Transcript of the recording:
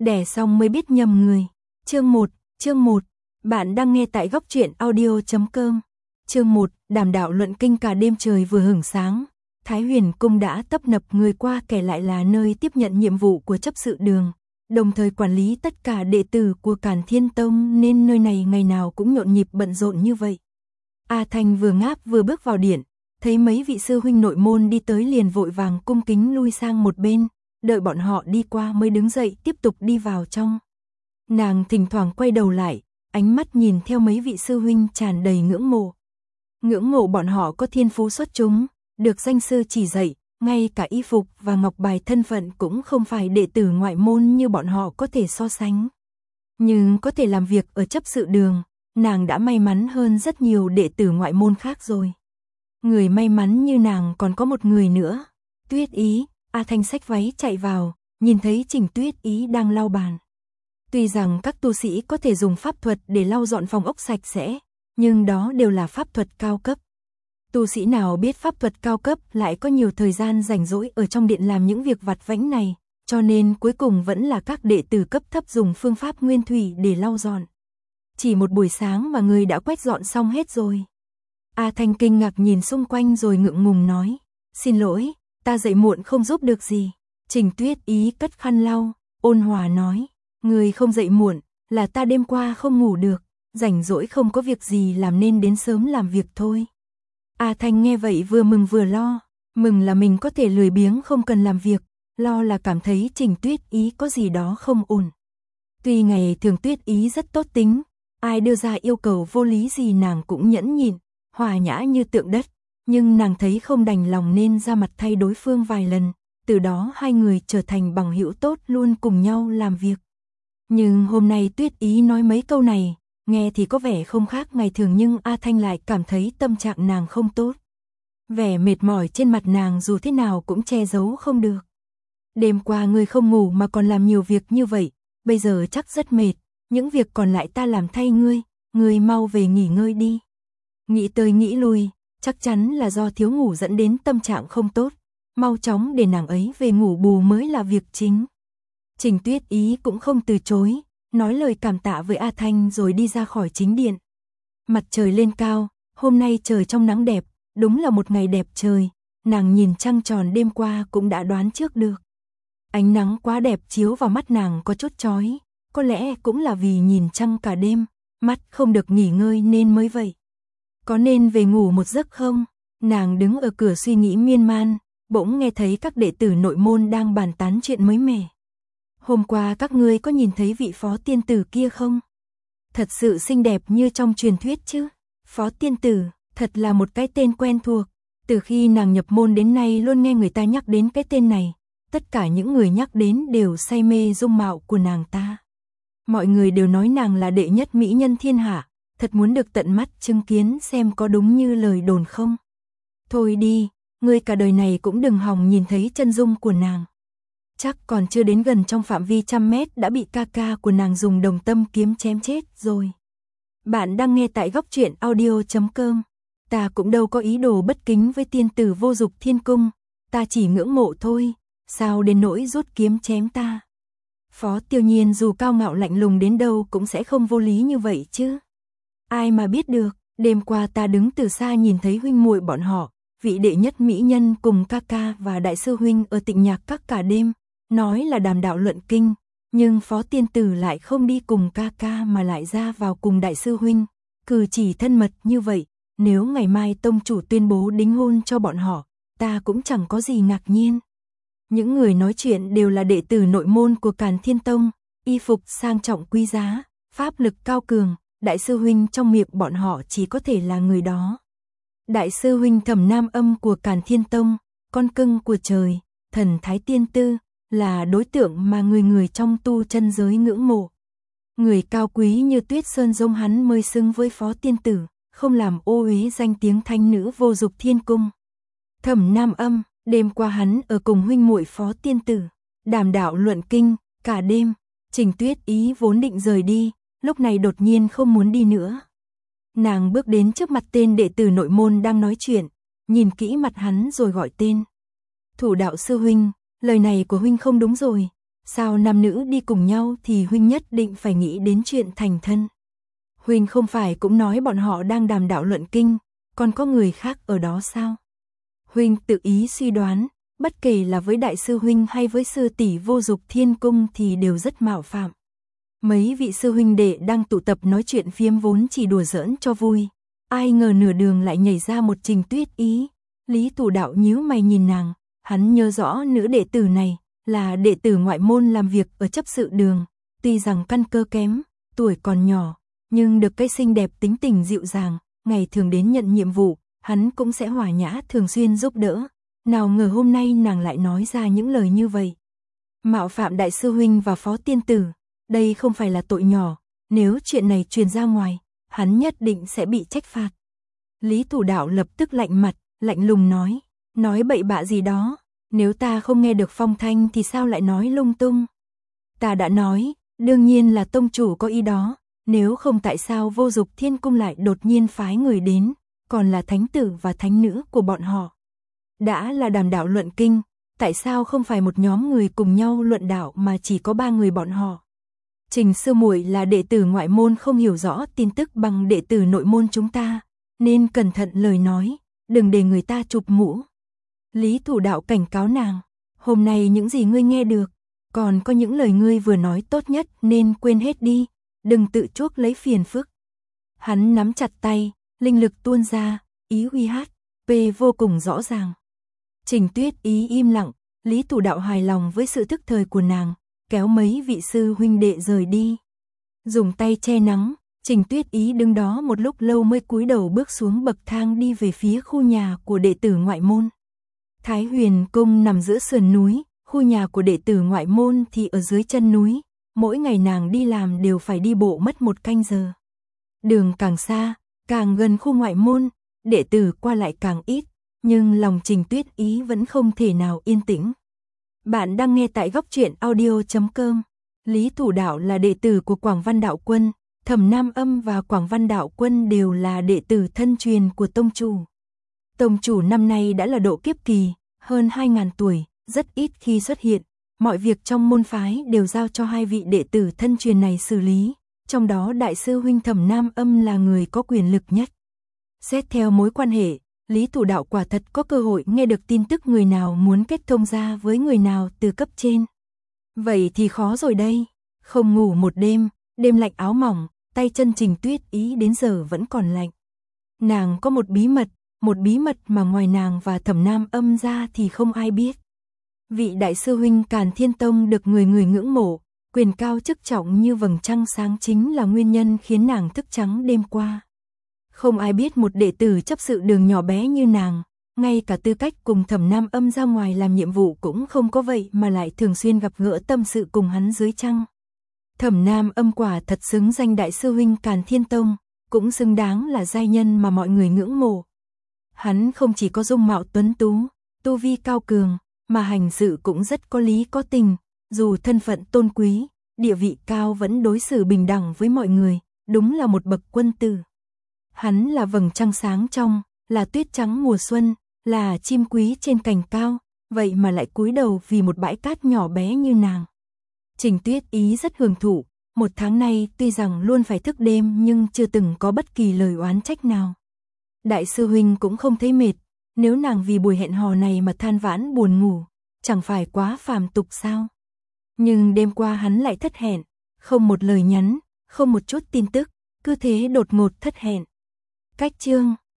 đẻ xong mới biết nhầm người. Chương 1, bạn đang nghe tại góc truyện audio.com. Chương 1, đàm đạo luận kinh. Cả đêm trời vừa hửng sáng, Thái Huyền Cung đã tấp nập người qua kẻ lại, là nơi tiếp nhận nhiệm vụ của chấp sự đường, đồng thời quản lý tất cả đệ tử của Càn Thiên Tông, nên nơi này ngày nào cũng nhộn nhịp bận rộn như vậy. A Thanh vừa ngáp vừa bước vào điện, thấy mấy vị sư huynh nội môn đi tới liền vội vàng cung kính lui sang một bên, đợi bọn họ đi qua mới đứng dậy tiếp tục đi vào trong. Nàng thỉnh thoảng quay đầu lại, ánh mắt nhìn theo mấy vị sư huynh tràn đầy ngưỡng mộ. Ngưỡng mộ bọn họ có thiên phú xuất chúng, được danh sư chỉ dạy, ngay cả y phục và ngọc bài thân phận cũng không phải đệ tử ngoại môn như bọn họ có thể so sánh. Nhưng có thể làm việc ở chấp sự đường, nàng đã may mắn hơn rất nhiều đệ tử ngoại môn khác rồi. Người may mắn như nàng còn có một người nữa, Tuyết Ý. A Thanh xách váy chạy vào, nhìn thấy Trình Tuyết Ý đang lau bàn. Tuy rằng các tu sĩ có thể dùng pháp thuật để lau dọn phòng ốc sạch sẽ, nhưng đó đều là pháp thuật cao cấp. Tu sĩ nào biết pháp thuật cao cấp lại có nhiều thời gian rảnh rỗi ở trong điện làm những việc vặt vãnh này, cho nên cuối cùng vẫn là các đệ tử cấp thấp dùng phương pháp nguyên thủy để lau dọn. Chỉ một buổi sáng mà người đã quét dọn xong hết rồi. A Thanh kinh ngạc nhìn xung quanh rồi ngượng ngùng nói, xin lỗi, ta dậy muộn không giúp được gì. Trình Tuyết Ý cất khăn lau, ôn hòa nói, người không dậy muộn, là ta đêm qua không ngủ được, rảnh rỗi không có việc gì làm nên đến sớm làm việc thôi. A Thanh nghe vậy vừa mừng vừa lo, mừng là mình có thể lười biếng không cần làm việc, lo là cảm thấy Trình Tuyết Ý có gì đó không ổn. Tuy ngày thường Tuyết Ý rất tốt tính, ai đưa ra yêu cầu vô lý gì nàng cũng nhẫn nhịn, hòa nhã như tượng đất, nhưng nàng thấy không đành lòng nên ra mặt thay đối phương vài lần, từ đó hai người trở thành bằng hữu tốt luôn cùng nhau làm việc. Nhưng hôm nay Tuyết Ý nói mấy câu này, nghe thì có vẻ không khác ngày thường nhưng A Thanh lại cảm thấy tâm trạng nàng không tốt. Vẻ mệt mỏi trên mặt nàng dù thế nào cũng che giấu không được. Đêm qua ngươi không ngủ mà còn làm nhiều việc như vậy, bây giờ chắc rất mệt, những việc còn lại ta làm thay ngươi mau về nghỉ ngơi đi. Nghĩ tới nghĩ lui, chắc chắn là do thiếu ngủ dẫn đến tâm trạng không tốt, mau chóng để nàng ấy về ngủ bù mới là việc chính. Trình Tuyết Ý cũng không từ chối, nói lời cảm tạ với A Thanh rồi đi ra khỏi chính điện. Mặt trời lên cao, hôm nay trời trong nắng đẹp, đúng là một ngày đẹp trời, nàng nhìn trăng tròn đêm qua cũng đã đoán trước được. Ánh nắng quá đẹp chiếu vào mắt nàng có chút chói, có lẽ cũng là vì nhìn trăng cả đêm, mắt không được nghỉ ngơi nên mới vậy. Có nên về ngủ một giấc không? Nàng đứng ở cửa suy nghĩ miên man, bỗng nghe thấy các đệ tử nội môn đang bàn tán chuyện mới mẻ. Hôm qua các ngươi có nhìn thấy vị phó tiên tử kia không? Thật sự xinh đẹp như trong truyền thuyết chứ? Phó tiên tử, thật là một cái tên quen thuộc. Từ khi nàng nhập môn đến nay luôn nghe người ta nhắc đến cái tên này. Tất cả những người nhắc đến đều say mê dung mạo của nàng ta. Mọi người đều nói nàng là đệ nhất mỹ nhân thiên hạ. Thật muốn được tận mắt chứng kiến xem có đúng như lời đồn không. Thôi đi, ngươi cả đời này cũng đừng hòng nhìn thấy chân dung của nàng. Chắc còn chưa đến gần trong phạm vi 100 mét đã bị ca ca của nàng dùng đồng tâm kiếm chém chết rồi. Bạn đang nghe tại góc truyện audio.com. Ta cũng đâu có ý đồ bất kính với tiên tử vô dục thiên cung, ta chỉ ngưỡng mộ thôi, sao đến nỗi rút kiếm chém ta. Phó Tiêu Nhiên dù cao ngạo lạnh lùng đến đâu cũng sẽ không vô lý như vậy chứ. Ai mà biết được, đêm qua ta đứng từ xa nhìn thấy huynh muội bọn họ, vị đệ nhất mỹ nhân cùng ca ca và đại sư huynh ở Tịnh Nhạc Các cả đêm, nói là đàm đạo luận kinh, nhưng phó tiên tử lại không đi cùng ca ca mà lại ra vào cùng đại sư huynh, cử chỉ thân mật như vậy, nếu ngày mai tông chủ tuyên bố đính hôn cho bọn họ, ta cũng chẳng có gì ngạc nhiên. Những người nói chuyện đều là đệ tử nội môn của Càn Thiên Tông, y phục sang trọng quý giá, pháp lực cao cường, đại sư huynh trong miệng bọn họ chỉ có thể là người đó. Đại sư huynh Thẩm Nam Âm của Càn Thiên Tông, con cưng của trời, thần thái tiên tư, là đối tượng mà người người trong tu chân giới ngưỡng mộ. Người cao quý như Tuyết Sơn giống hắn mới xứng với phó tiên tử, không làm ô uế danh tiếng thánh nữ vô dục thiên cung. Thẩm Nam Âm, đêm qua hắn ở cùng huynh muội phó tiên tử, đàm đạo luận kinh, cả đêm. Trình Tuyết Ý vốn định rời đi, lúc này đột nhiên không muốn đi nữa. Nàng bước đến trước mặt tên đệ tử nội môn đang nói chuyện, nhìn kỹ mặt hắn rồi gọi tên. Thủ đạo sư huynh, lời này của huynh không đúng rồi, Sao nam nữ đi cùng nhau thì huynh nhất định phải nghĩ đến chuyện thành thân. Huynh không phải cũng nói bọn họ đang đàm đạo luận kinh, còn có người khác ở đó sao? Huynh tự ý suy đoán, bất kể là với đại sư huynh hay với sư tỷ Vô Dục Thiên Cung thì đều rất mạo phạm. Mấy vị sư huynh đệ đang tụ tập nói chuyện phiếm vốn chỉ đùa giỡn cho vui, ai ngờ nửa đường lại nhảy ra một Trình Tuyết Ý. Lý Thủ Đạo nhíu mày nhìn nàng, hắn nhớ rõ nữ đệ tử này là đệ tử ngoại môn làm việc ở chấp sự đường, tuy rằng căn cơ kém, tuổi còn nhỏ, nhưng được cái xinh đẹp tính tình dịu dàng, ngày thường đến nhận nhiệm vụ, hắn cũng sẽ hòa nhã thường xuyên giúp đỡ. Nào ngờ hôm nay nàng lại nói ra những lời như vậy. Mạo phạm đại sư huynh và phó tiên tử, đây không phải là tội nhỏ, nếu chuyện này truyền ra ngoài, hắn nhất định sẽ bị trách phạt. Lý Thủ Đạo lập tức lạnh mặt, lạnh lùng nói bậy bạ gì đó, nếu ta không nghe được phong thanh thì sao lại nói lung tung. Ta đã nói, đương nhiên là tông chủ có ý đó, nếu không tại sao Vô Dục Thiên Cung lại đột nhiên phái người đến, còn là thánh tử và thánh nữ của bọn họ. Đã là đàm đạo luận kinh, tại sao không phải một nhóm người cùng nhau luận đạo mà chỉ có 3 người bọn họ. Trình sư muội là đệ tử ngoại môn không hiểu rõ tin tức bằng đệ tử nội môn chúng ta, nên cẩn thận lời nói, đừng để người ta chụp mũ. Lý Thủ Đạo cảnh cáo nàng, hôm nay những gì ngươi nghe được, còn có những lời ngươi vừa nói tốt nhất nên quên hết đi, đừng tự chuốc lấy phiền phức. Hắn nắm chặt tay, linh lực tuôn ra, ý uy hát, vô cùng rõ ràng. Trình Tuyết Ý im lặng, Lý Thủ Đạo hài lòng với sự thức thời của nàng, kéo mấy vị sư huynh đệ rời đi. Dùng tay che nắng, Trình Tuyết Ý đứng đó một lúc lâu mới cúi đầu bước xuống bậc thang đi về phía khu nhà của đệ tử ngoại môn. Thái Huyền Cung nằm giữa sườn núi, khu nhà của đệ tử ngoại môn thì ở dưới chân núi, mỗi ngày nàng đi làm đều phải đi bộ mất 1 canh giờ. Đường càng xa, càng gần khu ngoại môn, đệ tử qua lại càng ít, nhưng lòng Trình Tuyết Ý vẫn không thể nào yên tĩnh. Bạn đang nghe tại góc truyện audio.com. Lý Thủ Đạo là đệ tử của Quảng Văn Đạo Quân, Thẩm Nam Âm và Quảng Văn Đạo Quân đều là đệ tử thân truyền của tông chủ. Tông chủ năm nay đã là độ kiếp kỳ, hơn 2000 tuổi, rất ít khi xuất hiện, mọi việc trong môn phái đều giao cho 2 vị đệ tử thân truyền này xử lý, trong đó đại sư huynh Thẩm Nam Âm là người có quyền lực nhất. Xét theo mối quan hệ, Lý Thủ Đạo quả thật có cơ hội nghe được tin tức người nào muốn kết thông gia với người nào từ cấp trên. Vậy thì khó rồi đây, không ngủ một đêm, đêm lạnh áo mỏng, tay chân Trình Tuyết Ý đến giờ vẫn còn lạnh. Nàng có một bí mật mà ngoài nàng và Thẩm Nam Âm ra thì không ai biết. Vị đại sư huynh Càn Thiên Tông được người người ngưỡng mộ, quyền cao chức trọng như vầng trăng sáng chính là nguyên nhân khiến nàng thức trắng đêm qua. Không ai biết một đệ tử chấp sự đường nhỏ bé như nàng, ngay cả tư cách cùng Thẩm Nam Âm ra ngoài làm nhiệm vụ cũng không có vậy mà lại thường xuyên gặp gỡ tâm sự cùng hắn dưới trăng. Thẩm Nam Âm quả thật xứng danh đại sư huynh Càn Thiên Tông, cũng xứng đáng là giai nhân mà mọi người ngưỡng mộ. Hắn không chỉ có dung mạo tuấn tú, tu vi cao cường, mà hành sự cũng rất có lý có tình, dù thân phận tôn quý, địa vị cao vẫn đối xử bình đẳng với mọi người, đúng là một bậc quân tử. Hắn là vầng trăng sáng trong, là tuyết trắng mùa xuân, là chim quý trên cành cao, vậy mà lại cúi đầu vì một bãi cát nhỏ bé như nàng. Trình Tuyết Ý rất hưởng thụ, 1 tháng nay tuy rằng luôn phải thức đêm nhưng chưa từng có bất kỳ lời oán trách nào. Đại sư huynh cũng không thấy mệt, nếu nàng vì buổi hẹn hò này mà than vãn buồn ngủ, chẳng phải quá phàm tục sao? Nhưng đêm qua hắn lại thất hẹn, không một lời nhắn, không một chút tin tức, cứ thế đột ngột thất hẹn. Cách chương